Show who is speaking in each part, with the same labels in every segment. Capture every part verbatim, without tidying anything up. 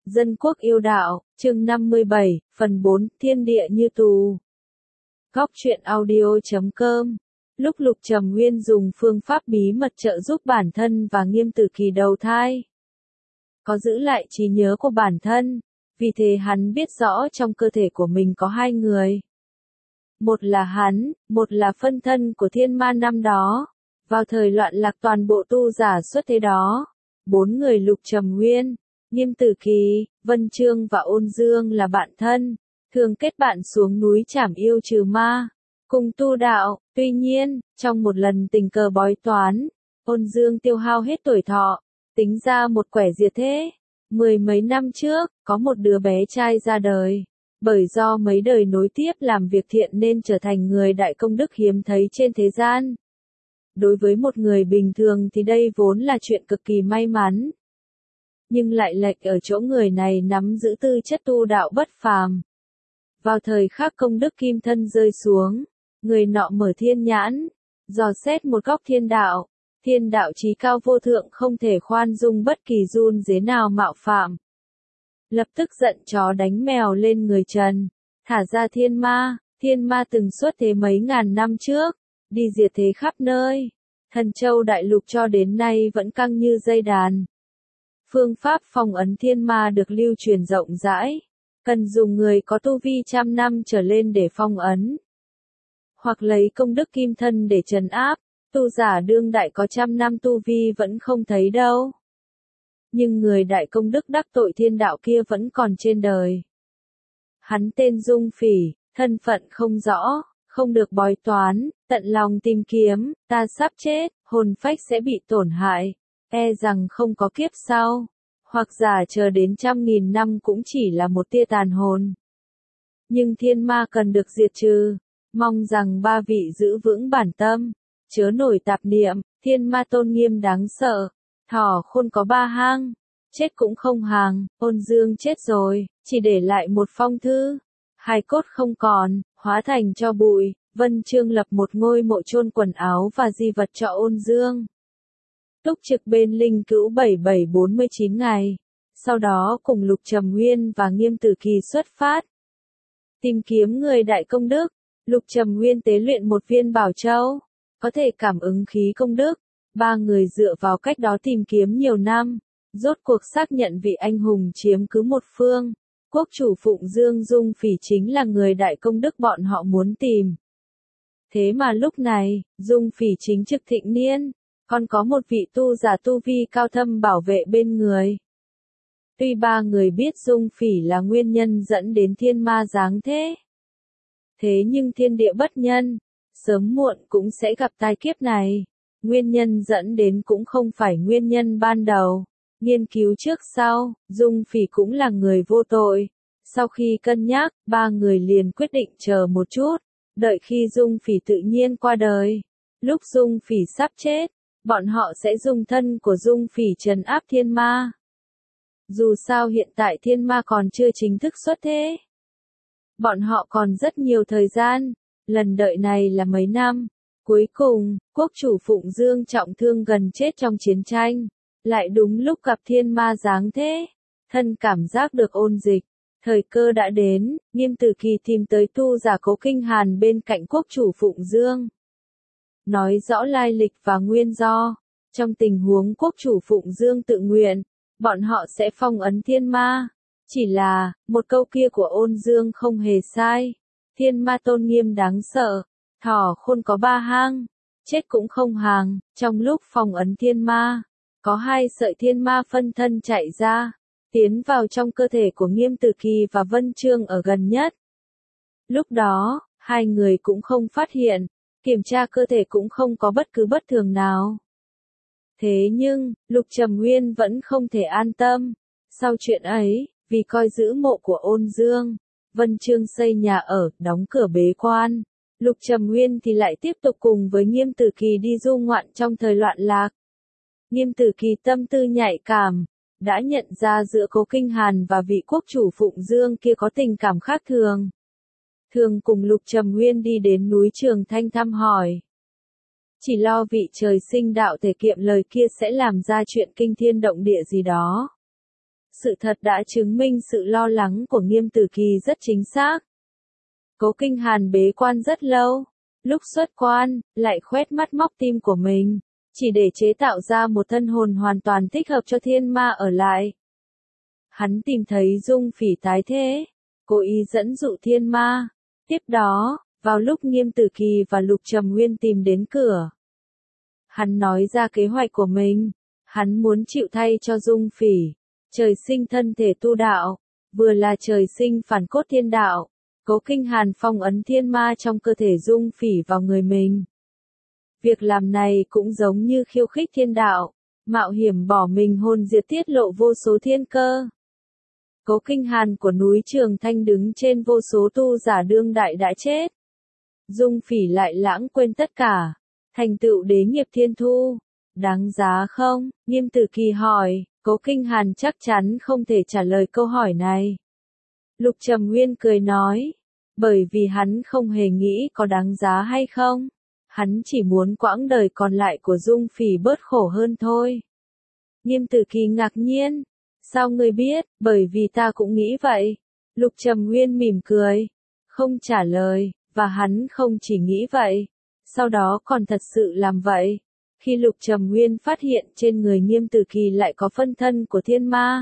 Speaker 1: Dân quốc yêu đạo, chương năm mươi bảy, phần bốn, thiên địa như tù. Góc truyện audio chấm com. Lúc Lục Trầm Nguyên dùng phương pháp bí mật trợ giúp bản thân và Nghiêm Tử Kỳ đầu thai, có giữ lại trí nhớ của bản thân, vì thế hắn biết rõ trong cơ thể của mình có hai người. Một là hắn, một là phân thân của thiên ma năm đó. Vào thời loạn lạc toàn bộ tu giả xuất thế đó, bốn người Lục Trầm Nguyên, Nghiêm Tử Kỳ, Vân Chương và Ôn Dương là bạn thân, thường kết bạn xuống núi trảm yêu trừ ma, cùng tu đạo. Tuy nhiên, trong một lần tình cờ bói toán, Ôn Dương tiêu hao hết tuổi thọ, tính ra một quẻ diệt thế. Mười mấy năm trước, có một đứa bé trai ra đời, bởi do mấy đời nối tiếp làm việc thiện nên trở thành người đại công đức hiếm thấy trên thế gian. Đối với một người bình thường thì đây vốn là chuyện cực kỳ may mắn. Nhưng lại lệch ở chỗ người này nắm giữ tư chất tu đạo bất phàm. Vào thời khắc công đức kim thân rơi xuống, người nọ mở thiên nhãn, dò xét một góc thiên đạo. Thiên đạo chí cao vô thượng không thể khoan dung bất kỳ run rế nào mạo phạm. Lập tức giận chó đánh mèo lên người Trần, thả ra thiên ma. Thiên ma từng xuất thế mấy ngàn năm trước, đi diệt thế khắp nơi. Thần Châu Đại Lục cho đến nay vẫn căng như dây đàn. Phương pháp phong ấn thiên ma được lưu truyền rộng rãi, cần dùng người có tu vi trăm năm trở lên để phong ấn, hoặc lấy công đức kim thân để trấn áp. Tu giả đương đại có trăm năm tu vi vẫn không thấy đâu. Nhưng người đại công đức đắc tội thiên đạo kia vẫn còn trên đời. Hắn tên Dung Phỉ, thân phận không rõ, không được bói toán, tận lòng tìm kiếm. Ta sắp chết, hồn phách sẽ bị tổn hại, e rằng không có kiếp sau, hoặc giả chờ đến trăm nghìn năm cũng chỉ là một tia tàn hồn. Nhưng thiên ma cần được diệt trừ, mong rằng ba vị giữ vững bản tâm, chớ nổi tạp niệm. Thiên ma tôn nghiêm đáng sợ, thỏ khôn có ba hang, chết cũng không hàng. Ôn Dương chết rồi, chỉ để lại một phong thư, hài cốt không còn, hóa thành tro bụi. Vân Chương lập một ngôi mộ chôn quần áo và di vật cho Ôn Dương. Túc trực bên linh cữu bảy bảy bốn mươi chín ngày, sau đó cùng Lục Trầm Nguyên và Nghiêm Tử Kỳ xuất phát, tìm kiếm người đại công đức. Lục Trầm Nguyên tế luyện một viên bảo châu, có thể cảm ứng khí công đức. Ba người dựa vào cách đó tìm kiếm nhiều năm, rốt cuộc xác nhận vị anh hùng chiếm cứ một phương. Quốc chủ Phụng Dương Dung Phỉ chính là người đại công đức bọn họ muốn tìm. Thế mà lúc này, Dung Phỉ chính trực thịnh niên, còn có một vị tu giả tu vi cao thâm bảo vệ bên người. Tuy ba người biết Dung Phỉ là nguyên nhân dẫn đến thiên ma giáng thế, thế nhưng thiên địa bất nhân, sớm muộn cũng sẽ gặp tai kiếp này. Nguyên nhân dẫn đến cũng không phải nguyên nhân ban đầu. Nghiên cứu trước sau, Dung Phỉ cũng là người vô tội. Sau khi cân nhắc, ba người liền quyết định chờ một chút, đợi khi Dung Phỉ tự nhiên qua đời. Lúc Dung Phỉ sắp chết, bọn họ sẽ dùng thân của Dung Phỉ trấn áp thiên ma. Dù sao hiện tại thiên ma còn chưa chính thức xuất thế, bọn họ còn rất nhiều thời gian. Lần đợi này là mấy năm. Cuối cùng, quốc chủ Phụng Dương trọng thương gần chết trong chiến tranh, lại đúng lúc gặp thiên ma giáng thế. Thân cảm giác được ôn dịch, thời cơ đã đến. Nghiêm Tử Kỳ tìm tới tu giả Cố Kinh Hàn bên cạnh quốc chủ Phụng Dương, nói rõ lai lịch và nguyên do. Trong tình huống quốc chủ Phụng Dương tự nguyện, bọn họ sẽ phong ấn thiên ma. Chỉ là, một câu kia của Ôn Dương không hề sai. Thiên ma tôn nghiêm đáng sợ, thỏ khôn có ba hang, chết cũng không hàng. Trong lúc phong ấn thiên ma, có hai sợi thiên ma phân thân chạy ra, tiến vào trong cơ thể của Nghiêm Tử Kỳ và Vân Chương ở gần nhất. Lúc đó, hai người cũng không phát hiện, kiểm tra cơ thể cũng không có bất cứ bất thường nào. Thế nhưng, Lục Trầm Nguyên vẫn không thể an tâm. Sau chuyện ấy, vì coi giữ mộ của Ôn Dương, Vân Chương xây nhà ở, đóng cửa bế quan. Lục Trầm Nguyên thì lại tiếp tục cùng với Nghiêm Tử Kỳ đi du ngoạn trong thời loạn lạc. Nghiêm Tử Kỳ tâm tư nhạy cảm, đã nhận ra giữa Cố Kinh Hàn và vị quốc chủ Phụng Dương kia có tình cảm khác thường. Thường cùng Lục Trầm Nguyên đi đến núi Trường Thanh thăm hỏi. Chỉ lo vị trời sinh đạo thể kiệm lời kia sẽ làm ra chuyện kinh thiên động địa gì đó. Sự thật đã chứng minh sự lo lắng của Nghiêm Tử Kỳ rất chính xác. Cố Kinh Hàn bế quan rất lâu, lúc xuất quan, lại khoét mắt móc tim của mình, chỉ để chế tạo ra một thân hồn hoàn toàn thích hợp cho thiên ma ở lại. Hắn tìm thấy Dung Phỉ tái thế, cố ý dẫn dụ thiên ma. Tiếp đó, vào lúc Nghiêm Tử Kỳ và Lục Trầm Nguyên tìm đến cửa, hắn nói ra kế hoạch của mình. Hắn muốn chịu thay cho Dung Phỉ, trời sinh thân thể tu đạo, vừa là trời sinh phản cốt thiên đạo. Cố Kinh Hàn phong ấn thiên ma trong cơ thể Dung Phỉ vào người mình. Việc làm này cũng giống như khiêu khích thiên đạo, mạo hiểm bỏ mình hồn diệt tiết lộ vô số thiên cơ. Cố Kinh Hàn của núi Trường Thanh đứng trên vô số tu giả đương đại đã chết. Dung Phỉ lại lãng quên tất cả, thành tựu đế nghiệp thiên thu. Đáng giá không? Nghiêm Tử Kỳ hỏi. Cố Kinh Hàn chắc chắn không thể trả lời câu hỏi này. Lục Trầm Nguyên cười nói, bởi vì hắn không hề nghĩ có đáng giá hay không. Hắn chỉ muốn quãng đời còn lại của Dung Phỉ bớt khổ hơn thôi. Nghiêm Tử Kỳ ngạc nhiên. Sao ngươi biết? Bởi vì ta cũng nghĩ vậy. Lục Trầm Nguyên mỉm cười, không trả lời, và hắn không chỉ nghĩ vậy, sau đó còn thật sự làm vậy. Khi Lục Trầm Nguyên phát hiện trên người Nghiêm Tử Kỳ lại có phân thân của thiên ma,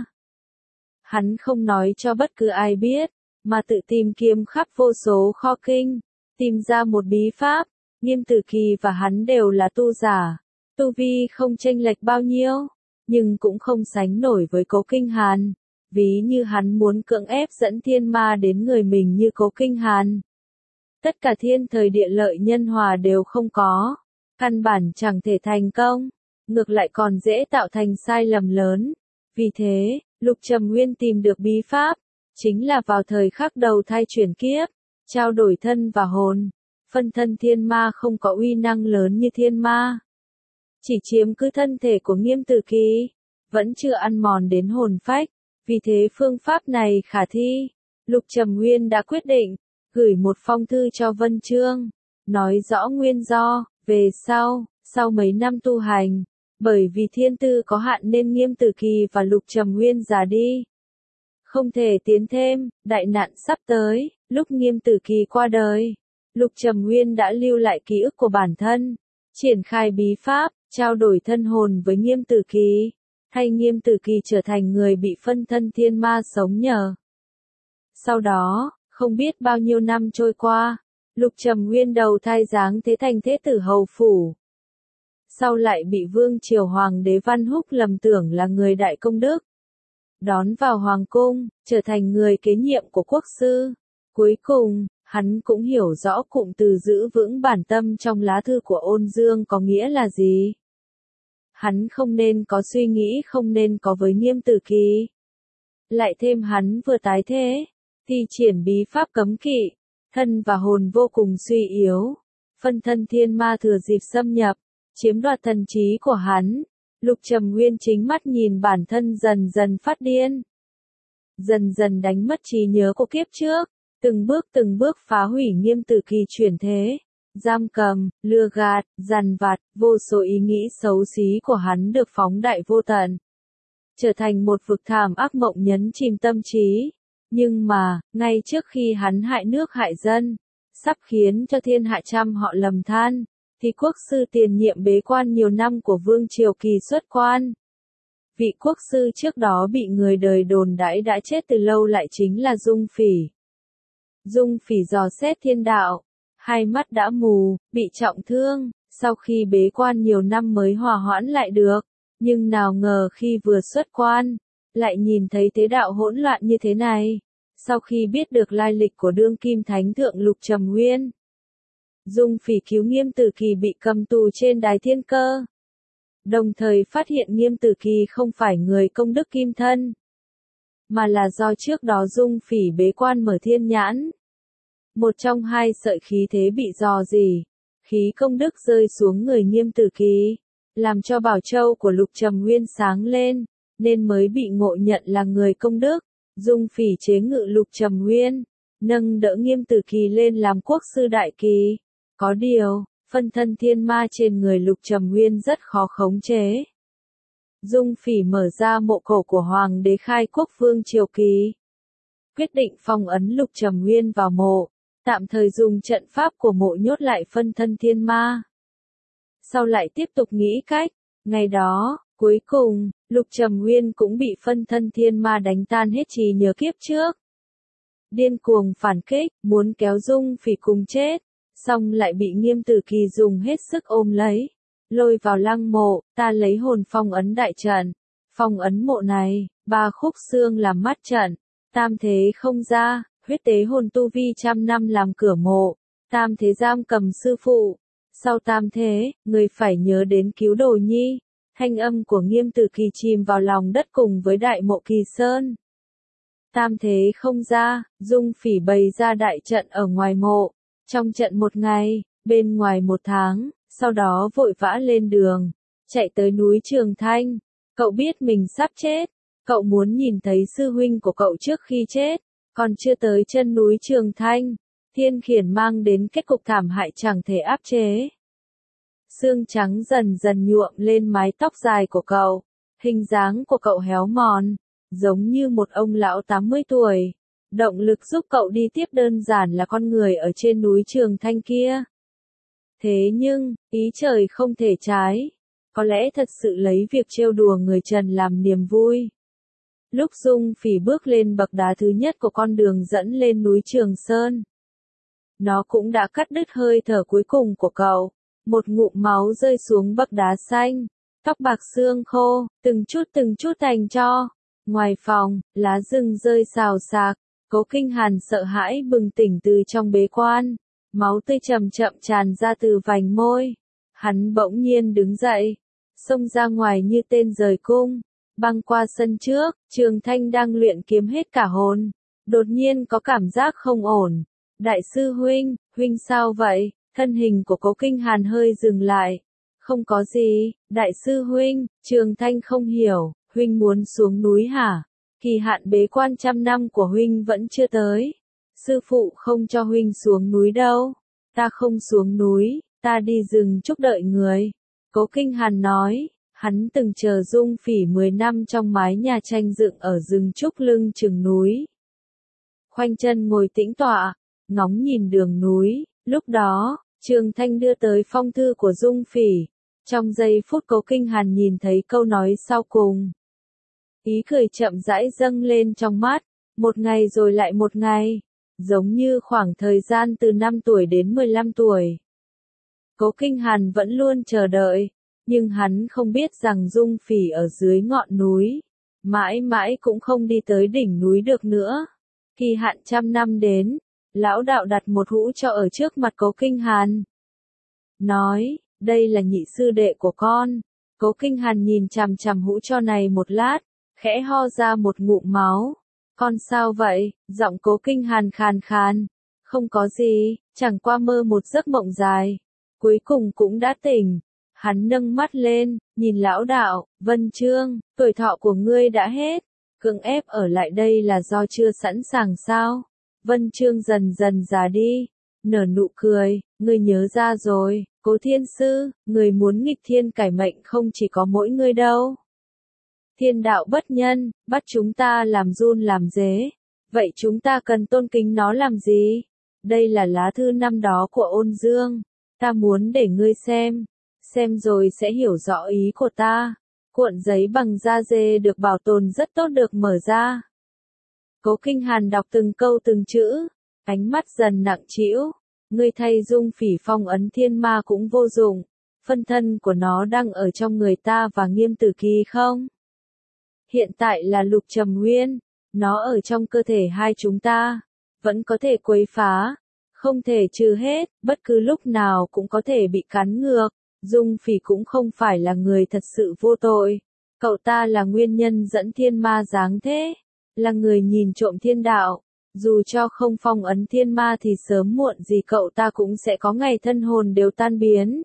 Speaker 1: hắn không nói cho bất cứ ai biết, mà tự tìm kiếm khắp vô số kho kinh, tìm ra một bí pháp. Nghiêm Tử Kỳ và hắn đều là tu giả, tu vi không chênh lệch bao nhiêu, nhưng cũng không sánh nổi với Cố Kinh Hàn. Ví như hắn muốn cưỡng ép dẫn thiên ma đến người mình như Cố Kinh Hàn, tất cả thiên thời địa lợi nhân hòa đều không có, căn bản chẳng thể thành công, ngược lại còn dễ tạo thành sai lầm lớn. Vì thế, Lục Trầm Nguyên tìm được bí pháp, chính là vào thời khắc đầu thai chuyển kiếp, trao đổi thân và hồn. Phân thân thiên ma không có uy năng lớn như thiên ma, chỉ chiếm cứ thân thể của Nghiêm Tử Kỳ, vẫn chưa ăn mòn đến hồn phách, vì thế phương pháp này khả thi. Lục Trầm Nguyên đã quyết định, gửi một phong thư cho Vân Trương, nói rõ nguyên do. Về sau, sau mấy năm tu hành, bởi vì thiên tư có hạn nên Nghiêm Tử Kỳ và Lục Trầm Nguyên già đi, không thể tiến thêm. Đại nạn sắp tới, lúc Nghiêm Tử Kỳ qua đời, Lục Trầm Nguyên đã lưu lại ký ức của bản thân, triển khai bí pháp, trao đổi thân hồn với Nghiêm Tử Kỳ, thay Nghiêm Tử Kỳ trở thành người bị phân thân thiên ma sống nhờ. Sau đó, không biết bao nhiêu năm trôi qua, Lục Trầm Nguyên đầu thai dáng thế thành thế tử hầu phủ. Sau lại bị vương triều hoàng đế Văn Húc lầm tưởng là người đại công đức, đón vào hoàng cung, trở thành người kế nhiệm của quốc sư. Cuối cùng, hắn cũng hiểu rõ cụm từ giữ vững bản tâm trong lá thư của Ôn Dương có nghĩa là gì. Hắn không nên có suy nghĩ không nên có với Nghiêm Tử Kỳ. Lại thêm hắn vừa tái thế, thi triển bí pháp cấm kỵ, thân và hồn vô cùng suy yếu. Phân thân thiên ma thừa dịp xâm nhập, chiếm đoạt thần trí của hắn. Lục Trầm Nguyên chính mắt nhìn bản thân dần dần phát điên, dần dần đánh mất trí nhớ của kiếp trước, từng bước từng bước phá hủy Nghiêm Tử Kỳ chuyển thế, giam cầm, lừa gạt, dằn vặt. Vô số ý nghĩ xấu xí của hắn được phóng đại vô tận, trở thành một vực thảm ác mộng nhấn chìm tâm trí. Nhưng mà, ngay trước khi hắn hại nước hại dân, sắp khiến cho thiên hạ trăm họ lầm than, thì quốc sư tiền nhiệm bế quan nhiều năm của Vương Triều Kỳ xuất quan. Vị quốc sư trước đó bị người đời đồn đãi đã chết từ lâu lại chính là Dung Phỉ. Dung Phỉ dò xét thiên đạo, hai mắt đã mù, bị trọng thương, sau khi bế quan nhiều năm mới hòa hoãn lại được, nhưng nào ngờ khi vừa xuất quan, lại nhìn thấy thế đạo hỗn loạn như thế này. Sau khi biết được lai lịch của đương kim thánh thượng Lục Trầm Nguyên, Dung Phỉ cứu Nghiêm Tử Kỳ bị cầm tù trên đài thiên cơ, đồng thời phát hiện Nghiêm Tử Kỳ không phải người công đức kim thân, mà là do trước đó Dung Phỉ bế quan mở thiên nhãn. Một trong hai sợi khí thế bị dò dỉ, khí công đức rơi xuống người Nghiêm Tử Kỳ, làm cho bảo châu của Lục Trầm Nguyên sáng lên, nên mới bị ngộ nhận là người công đức. Dung Phỉ chế ngự Lục Trầm Nguyên, nâng đỡ Nghiêm Tử Kỳ lên làm quốc sư đại kỳ. Có điều, phân thân thiên ma trên người Lục Trầm Nguyên rất khó khống chế. Dung Phỉ mở ra mộ cổ của Hoàng đế Khai Quốc Vương Triều Kỳ. Quyết định phong ấn Lục Trầm Nguyên vào mộ, tạm thời dùng trận pháp của mộ nhốt lại phân thân thiên ma. Sau lại tiếp tục nghĩ cách, ngày đó, cuối cùng, Lục Trầm Nguyên cũng bị phân thân thiên ma đánh tan hết trí nhớ kiếp trước. Điên cuồng phản kích, muốn kéo Dung Phỉ cùng chết, xong lại bị Nghiêm Tử Kỳ dùng hết sức ôm lấy, lôi vào lăng mộ, ta lấy hồn phong ấn đại trận. Phong ấn mộ này, ba khúc xương làm mắt trận, tam thế không ra, huyết tế hồn tu vi trăm năm làm cửa mộ, tam thế giam cầm sư phụ. Sau tam thế, người phải nhớ đến cứu Đồ Nhi. Thanh âm của Nghiêm Tử Kỳ chìm vào lòng đất cùng với Đại Mộ Kỳ Sơn. Tam thế không ra, Dung Phỉ bày ra đại trận ở ngoài mộ. Trong trận một ngày, bên ngoài một tháng, sau đó vội vã lên đường, chạy tới núi Trường Thanh. Cậu biết mình sắp chết, cậu muốn nhìn thấy sư huynh của cậu trước khi chết, còn chưa tới chân núi Trường Thanh. Thiên khiển mang đến kết cục thảm hại chẳng thể áp chế. Xương trắng dần dần nhuộm lên mái tóc dài của cậu, hình dáng của cậu héo mòn, giống như một ông lão tám mươi tuổi. Động lực giúp cậu đi tiếp đơn giản là con người ở trên núi Trường Thanh kia. Thế nhưng, ý trời không thể trái, có lẽ thật sự lấy việc trêu đùa người trần làm niềm vui. Lúc Dung Phỉ bước lên bậc đá thứ nhất của con đường dẫn lên núi Trường Sơn, nó cũng đã cắt đứt hơi thở cuối cùng của cậu. Một ngụm máu rơi xuống bậc đá xanh, tóc bạc xương khô, từng chút từng chút thành tro. Ngoài phòng, lá rừng rơi xào xạc, Cố Kinh Hàn sợ hãi bừng tỉnh từ trong bế quan, máu tươi chậm chậm tràn ra từ vành môi. Hắn bỗng nhiên đứng dậy, xông ra ngoài như tên rời cung, băng qua sân trước. Trường Thanh đang luyện kiếm hết cả hồn, đột nhiên có cảm giác không ổn. Đại sư huynh, huynh sao vậy? Thân hình của Cố Kinh Hàn hơi dừng lại. Không có gì, đại sư huynh. Trường Thanh không hiểu, huynh muốn xuống núi hả? Kỳ hạn bế quan trăm năm của huynh vẫn chưa tới. Sư phụ không cho huynh xuống núi đâu. Ta không xuống núi, ta đi rừng trúc đợi người. Cố Kinh Hàn nói, hắn từng chờ Dung Phỉ mười năm trong mái nhà tranh dựng ở rừng trúc lưng chừng núi. Khoanh chân ngồi tĩnh tọa, ngóng nhìn đường núi. Lúc đó, Trường Thanh đưa tới phong thư của Dung Phỉ. Trong giây phút Cố Kinh Hàn nhìn thấy câu nói sau cùng, ý cười chậm rãi dâng lên trong mắt. Một ngày rồi lại một ngày, giống như khoảng thời gian từ năm tuổi đến mười lăm tuổi. Cố Kinh Hàn vẫn luôn chờ đợi, nhưng hắn không biết rằng Dung Phỉ ở dưới ngọn núi, mãi mãi cũng không đi tới đỉnh núi được nữa. Kỳ hạn trăm năm đến, lão đạo đặt một hũ cho ở trước mặt Cố Kinh Hàn. Nói, đây là nhị sư đệ của con. Cố Kinh Hàn nhìn chằm chằm hũ cho này một lát, khẽ ho ra một ngụm máu. Con sao vậy? Giọng Cố Kinh Hàn khàn khàn. Không có gì, chẳng qua mơ một giấc mộng dài. Cuối cùng cũng đã tỉnh. Hắn nâng mắt lên, nhìn lão đạo. Vân Trương, tuổi thọ của ngươi đã hết. Cưỡng ép ở lại đây là do chưa sẵn sàng sao? Vân Trương dần dần già đi, nở nụ cười. Ngươi nhớ ra rồi, Cố Thiên Sư, người muốn nghịch thiên cải mệnh không chỉ có mỗi ngươi đâu. Thiên đạo bất nhân, bắt chúng ta làm run làm dế. Vậy chúng ta cần tôn kính nó làm gì? Đây là lá thư năm đó của Ôn Dương. Ta muốn để ngươi xem. Xem rồi sẽ hiểu rõ ý của ta. Cuộn giấy bằng da dê được bảo tồn rất tốt được mở ra. Cố Kinh Hàn đọc từng câu từng chữ. Ánh mắt dần nặng trĩu. Ngươi thay Dung Phỉ phong ấn thiên ma cũng vô dụng. Phân thân của nó đang ở trong người ta và Nghiêm Tử Kỳ không? Hiện tại là Lục Trầm Nguyên, nó ở trong cơ thể hai chúng ta, vẫn có thể quấy phá, không thể trừ hết, bất cứ lúc nào cũng có thể bị cắn ngược. Dung Phỉ cũng không phải là người thật sự vô tội, cậu ta là nguyên nhân dẫn thiên ma giáng thế, là người nhìn trộm thiên đạo. Dù cho không phong ấn thiên ma thì sớm muộn gì cậu ta cũng sẽ có ngày thân hồn đều tan biến.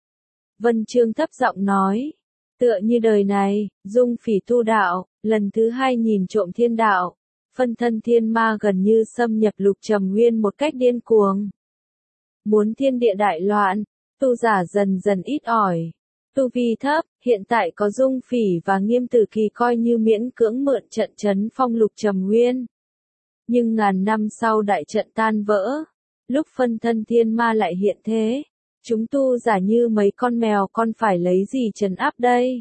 Speaker 1: Vân Trương thấp giọng nói. Tựa như đời này, Dung Phỉ tu đạo, lần thứ hai nhìn trộm thiên đạo, phân thân thiên ma gần như xâm nhập Lục Trầm Nguyên một cách điên cuồng. Muốn thiên địa đại loạn, tu giả dần dần ít ỏi. Tu vi thấp, hiện tại có Dung Phỉ và Nghiêm Tử Kỳ coi như miễn cưỡng mượn trận trấn phong Lục Trầm Nguyên. Nhưng ngàn năm sau đại trận tan vỡ, lúc phân thân thiên ma lại hiện thế, chúng tu giả như mấy con mèo con phải lấy gì trấn áp đây?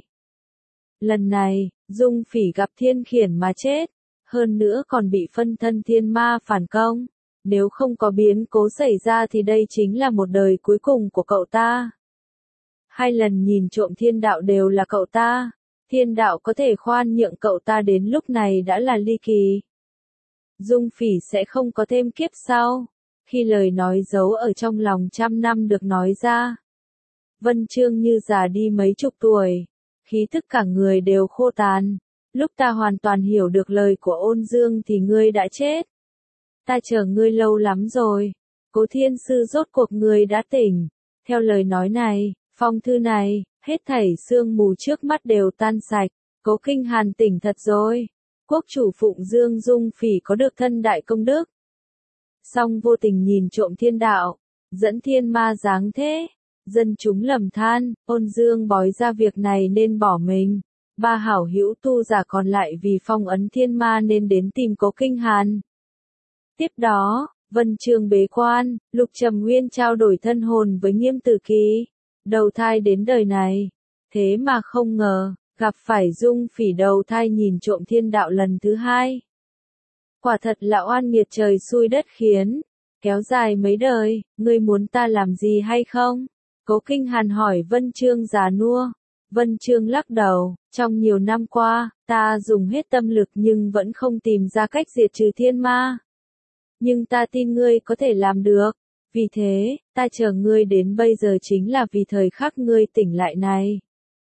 Speaker 1: Lần này, Dung Phỉ gặp Thiên Khiển mà chết, hơn nữa còn bị phân thân thiên ma phản công. Nếu không có biến cố xảy ra thì đây chính là một đời cuối cùng của cậu ta. Hai lần nhìn trộm thiên đạo đều là cậu ta. Thiên đạo có thể khoan nhượng cậu ta đến lúc này đã là ly kỳ. Dung Phỉ sẽ không có thêm kiếp sau. Khi lời nói giấu ở trong lòng trăm năm được nói ra, Vân Chương như già đi mấy chục tuổi, khí thức cả người đều khô tàn. Lúc ta hoàn toàn hiểu được lời của Ôn Dương thì ngươi đã chết. Ta chờ ngươi lâu lắm rồi. Cố Thiên Sư rốt cuộc ngươi đã tỉnh. Theo lời nói này, phong thư này, hết thảy sương mù trước mắt đều tan sạch. Cố Kinh Hàn tỉnh thật rồi. Quốc chủ Phụng Dương Dung Phỉ có được thân đại công đức. Song vô tình nhìn trộm thiên đạo, dẫn thiên ma giáng thế. Dân chúng lầm than, Ôn Dương bói ra việc này nên bỏ mình. Ba hảo hữu tu giả còn lại vì phong ấn thiên ma nên đến tìm Cố Kinh Hàn. Tiếp đó, Vân Chương bế quan, Lục Trầm Nguyên trao đổi thân hồn với Nghiêm Tử Kỳ, đầu thai đến đời này. Thế mà không ngờ, gặp phải Dung Phỉ đầu thai nhìn trộm thiên đạo lần thứ hai. Quả thật là oan nghiệt trời xui đất khiến, kéo dài mấy đời, ngươi muốn ta làm gì hay không? Cố Kinh Hàn hỏi Vân Chương già nua. Vân Chương lắc đầu, trong nhiều năm qua, ta dùng hết tâm lực nhưng vẫn không tìm ra cách diệt trừ thiên ma. Nhưng ta tin ngươi có thể làm được, vì thế, ta chờ ngươi đến bây giờ chính là vì thời khắc ngươi tỉnh lại này.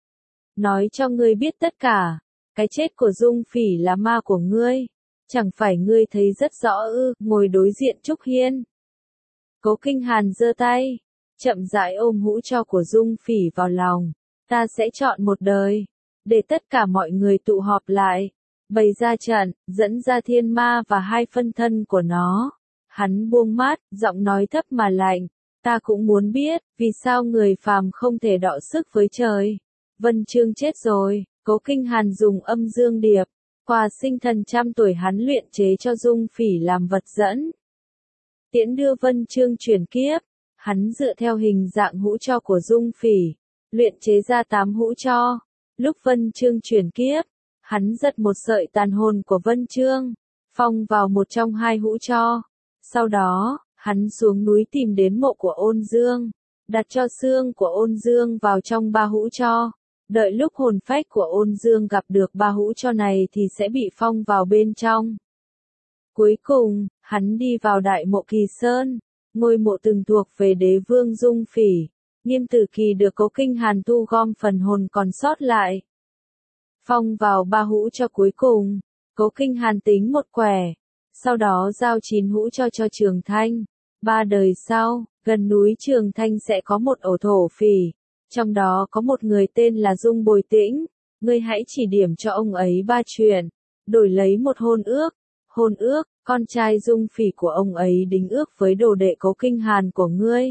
Speaker 1: Nói cho ngươi biết tất cả, cái chết của Dung Phỉ là ma của ngươi, chẳng phải ngươi thấy rất rõ ư? Ngồi đối diện Trúc Hiên. Cố Kinh Hàn giơ tay, chậm rãi ôm hũ tro của Dung Phỉ vào lòng. Ta sẽ chọn một đời, để tất cả mọi người tụ họp lại, bày ra trận, dẫn ra thiên ma và hai phân thân của nó. Hắn buông mắt, giọng nói thấp mà lạnh. Ta cũng muốn biết, vì sao người phàm không thể đọ sức với trời. Vân Chương chết rồi, Cố Kinh Hàn dùng âm dương điệp, quà sinh thần trăm tuổi hắn luyện chế cho Dung Phỉ làm vật dẫn. Tiễn đưa Vân Chương chuyển kiếp, hắn dựa theo hình dạng hũ tro của Dung Phỉ, luyện chế ra tám hũ tro. Lúc Vân Chương chuyển kiếp, hắn giật một sợi tàn hồn của Vân Chương, phong vào một trong hai hũ tro. Sau đó, hắn xuống núi tìm đến mộ của Ôn Dương, đặt cho xương của Ôn Dương vào trong ba hũ tro. Đợi lúc hồn phách của Ôn Dương gặp được ba hũ tro này thì sẽ bị phong vào bên trong. Cuối cùng, hắn đi vào đại mộ Kỳ Sơn, ngôi mộ từng thuộc về đế vương Dung Phỉ. Nghiêm Tử Kỳ được Cố Kinh Hàn thu gom phần hồn còn sót lại, phong vào ba hũ tro cuối cùng. Cố Kinh Hàn tính một quẻ, sau đó giao chín hũ tro cho Trường Thanh. Ba đời sau, gần núi Trường Thanh sẽ có một ổ thổ phỉ, trong đó có một người tên là Dung Bồi Tĩnh. Ngươi hãy chỉ điểm cho ông ấy ba chuyện, đổi lấy một hôn ước. Hôn ước, con trai Dung Phỉ của ông ấy đính ước với đồ đệ Cố Kinh Hàn của ngươi.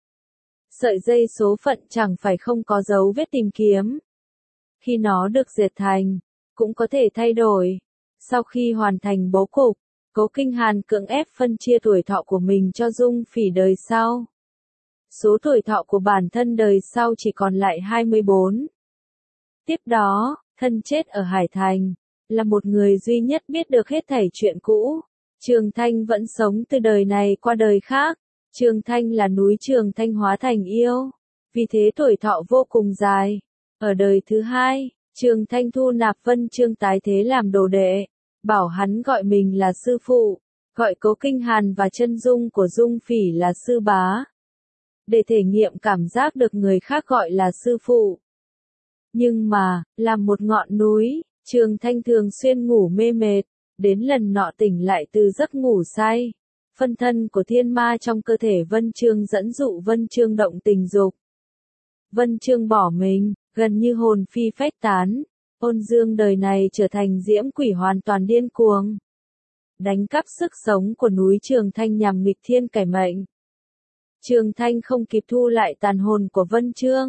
Speaker 1: Sợi dây số phận chẳng phải không có dấu vết tìm kiếm. Khi nó được dệt thành, cũng có thể thay đổi. Sau khi hoàn thành bố cục, Cố Kinh Hàn cưỡng ép phân chia tuổi thọ của mình cho Dung Phỉ đời sau. Số tuổi thọ của bản thân đời sau chỉ còn lại hai mươi bốn. Tiếp đó, thân chết ở Hải Thành, là một người duy nhất biết được hết thảy chuyện cũ. Trường Thanh vẫn sống từ đời này qua đời khác. Trường Thanh là núi Trường Thanh hóa thành yêu, vì thế tuổi thọ vô cùng dài. Ở đời thứ hai, Trường Thanh thu nạp Vân Chương tái thế làm đồ đệ, bảo hắn gọi mình là sư phụ, gọi Cố Kinh Hàn và chân dung của Dung Phỉ là sư bá, để thể nghiệm cảm giác được người khác gọi là sư phụ. Nhưng mà, làm một ngọn núi, Trường Thanh thường xuyên ngủ mê mệt, đến lần nọ tỉnh lại từ giấc ngủ say. Phân thân của thiên ma trong cơ thể Vân Chương dẫn dụ Vân Chương động tình dục. Vân Chương bỏ mình, gần như hồn phi phách tán. Ôn Dương đời này trở thành diễm quỷ hoàn toàn điên cuồng, đánh cắp sức sống của núi Trường Thanh nhằm nghịch thiên cải mệnh. Trường Thanh không kịp thu lại tàn hồn của Vân Chương,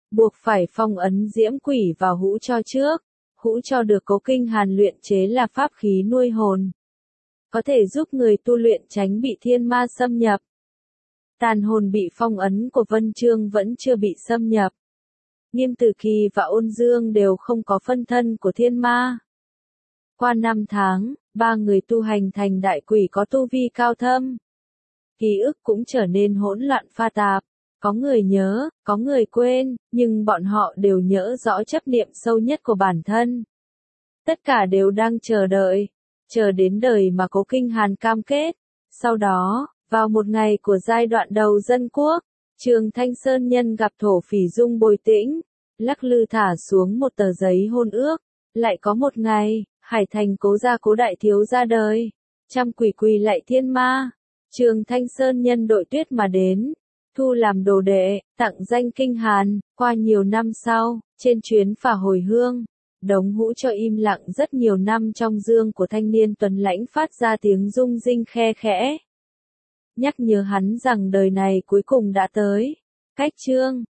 Speaker 1: buộc phải phong ấn diễm quỷ vào hũ tro trước. Hũ tro được Cố Kinh Hàn luyện chế là pháp khí nuôi hồn, có thể giúp người tu luyện tránh bị thiên ma xâm nhập. Tàn hồn bị phong ấn của Vân Chương vẫn chưa bị xâm nhập. Nghiêm Tử Kỳ và Ôn Dương đều không có phân thân của thiên ma. Qua năm tháng, ba người tu hành thành đại quỷ có tu vi cao thâm. Ký ức cũng trở nên hỗn loạn pha tạp. Có người nhớ, có người quên, nhưng bọn họ đều nhớ rõ chấp niệm sâu nhất của bản thân. Tất cả đều đang chờ đợi, chờ đến đời mà Cố Kinh Hàn cam kết. Sau đó, vào một ngày của giai đoạn đầu dân quốc, Trường Thanh Sơn Nhân gặp thổ phỉ Dung Bồi Tĩnh, lắc lư thả xuống một tờ giấy hôn ước. Lại có một ngày, Hải Thành Cố gia Cố đại thiếu ra đời, trăm quỷ quỳ lạy thiên ma. Trường Thanh Sơn Nhân đội tuyết mà đến, thu làm đồ đệ, tặng danh Kinh Hàn. Qua nhiều năm sau, trên chuyến phả hồi hương, đống hũ cho im lặng rất nhiều năm trong dương của thanh niên tuấn lãnh phát ra tiếng rung rinh khe khẽ, nhắc nhớ hắn rằng đời này cuối cùng đã tới. Cách chương